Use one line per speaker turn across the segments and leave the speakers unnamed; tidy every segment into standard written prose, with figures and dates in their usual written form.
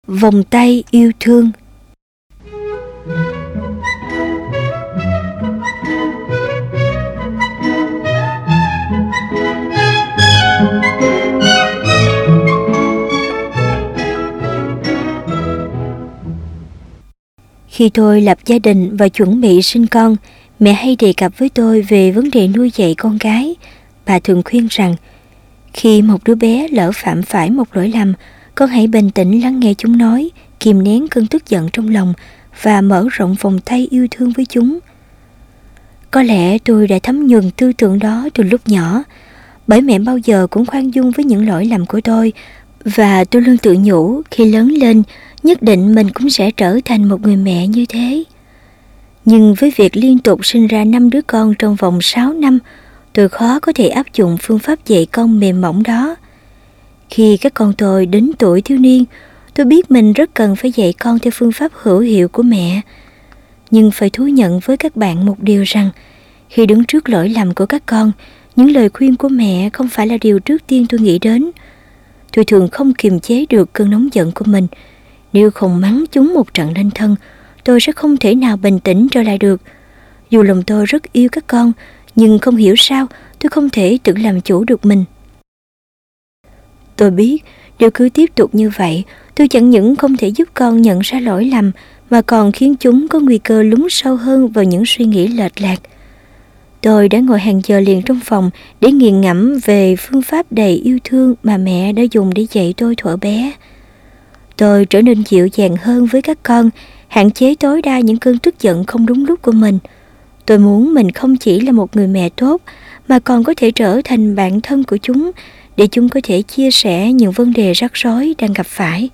Vòng tay yêu thương. Khi tôi lập gia đình và chuẩn bị sinh con, mẹ hay đề cập với tôi về vấn đề nuôi dạy con gái. Bà thường khuyên rằng, khi một đứa bé lỡ phạm phải một lỗi lầm, con hãy bình tĩnh lắng nghe chúng nói, kìm nén cơn tức giận trong lòng và mở rộng vòng tay yêu thương với chúng. Có lẽ tôi đã thấm nhuần tư tưởng đó từ lúc nhỏ, bởi mẹ bao giờ cũng khoan dung với những lỗi lầm của tôi, và tôi luôn tự nhủ khi lớn lên, nhất định mình cũng sẽ trở thành một người mẹ như thế. Nhưng với việc liên tục sinh ra 5 đứa con trong vòng 6 năm, tôi khó có thể áp dụng phương pháp dạy con mềm mỏng đó. Khi các con tôi đến tuổi thiếu niên, tôi biết mình rất cần phải dạy con theo phương pháp hữu hiệu của mẹ. Nhưng phải thú nhận với các bạn một điều rằng, khi đứng trước lỗi lầm của các con, những lời khuyên của mẹ không phải là điều trước tiên tôi nghĩ đến. Tôi thường không kiềm chế được cơn nóng giận của mình. Nếu không mắng chúng một trận lên thân, tôi sẽ không thể nào bình tĩnh trở lại được. Dù lòng tôi rất yêu các con, nhưng không hiểu sao tôi không thể tự làm chủ được mình. Tôi biết nếu cứ tiếp tục như vậy, tôi chẳng những không thể giúp con nhận ra lỗi lầm, mà còn khiến chúng có nguy cơ lún sâu hơn vào những suy nghĩ lệch lạc. Tôi đã ngồi hàng giờ liền trong phòng để nghiền ngẫm về phương pháp đầy yêu thương mà mẹ đã dùng để dạy tôi thuở bé. Tôi trở nên dịu dàng hơn với các con, hạn chế tối đa những cơn tức giận không đúng lúc của mình. Tôi muốn mình không chỉ là một người mẹ tốt, mà còn có thể trở thành bạn thân của chúng, để chúng có thể chia sẻ những vấn đề rắc rối đang gặp phải.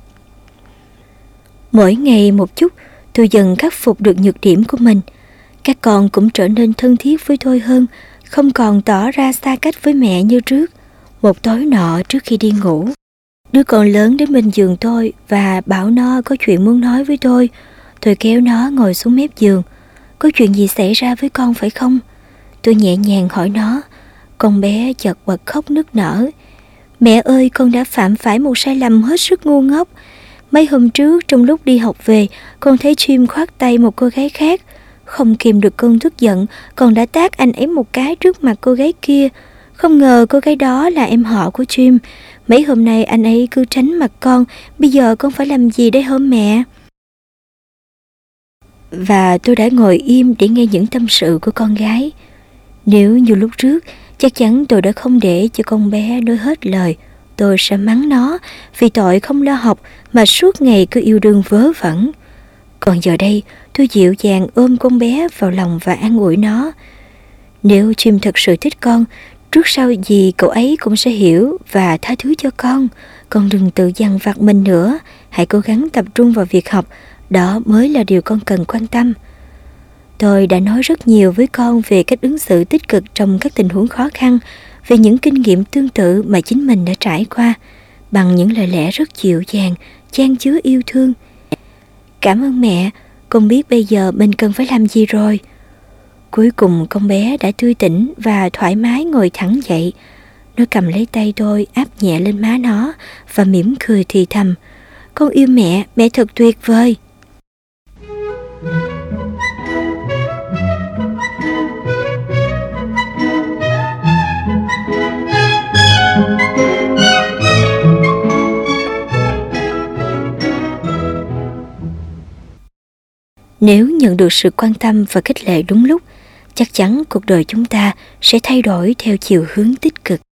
Mỗi ngày một chút, tôi dần khắc phục được nhược điểm của mình. Các con cũng trở nên thân thiết với tôi hơn, không còn tỏ ra xa cách với mẹ như trước. Một tối nọ trước khi đi ngủ, đứa con lớn đến bên giường tôi và bảo nó có chuyện muốn nói với tôi. Tôi kéo nó ngồi xuống mép giường. Có chuyện gì xảy ra với con phải không? Tôi nhẹ nhàng hỏi nó. Con bé chợt bật khóc nức nở. Mẹ ơi, con đã phạm phải một sai lầm hết sức ngu ngốc. Mấy hôm trước trong lúc đi học về, con thấy Jim khoác tay một cô gái khác. Không kìm được cơn tức giận, con đã tát anh ấy một cái trước mặt cô gái kia. Không ngờ cô gái đó là em họ của Jim. Mấy hôm nay anh ấy cứ tránh mặt con. Bây giờ con phải làm gì đây hả mẹ? Và tôi đã ngồi im để nghe những tâm sự của con gái. Nếu như lúc trước, chắc chắn tôi đã không để cho con bé nói hết lời. Tôi sẽ mắng nó vì tội không lo học mà suốt ngày cứ yêu đương vớ vẩn. Còn giờ đây, tôi dịu dàng ôm con bé vào lòng và an ủi nó. Nếu Jim thật sự thích con, trước sau gì cậu ấy cũng sẽ hiểu và tha thứ cho con. Con đừng tự dằn vặt mình nữa, hãy cố gắng tập trung vào việc học, đó mới là điều con cần quan tâm. Tôi đã nói rất nhiều với con về cách ứng xử tích cực trong các tình huống khó khăn, về những kinh nghiệm tương tự mà chính mình đã trải qua, bằng những lời lẽ rất dịu dàng, chan chứa yêu thương. Cảm ơn mẹ, con biết bây giờ mình cần phải làm gì rồi. Cuối cùng con bé đã tươi tỉnh và thoải mái ngồi thẳng dậy. Nó cầm lấy tay tôi, áp nhẹ lên má nó và mỉm cười thì thầm. Con yêu mẹ, mẹ thật tuyệt vời. Nếu nhận được sự quan tâm và khích lệ đúng lúc, chắc chắn cuộc đời chúng ta sẽ thay đổi theo chiều hướng tích cực.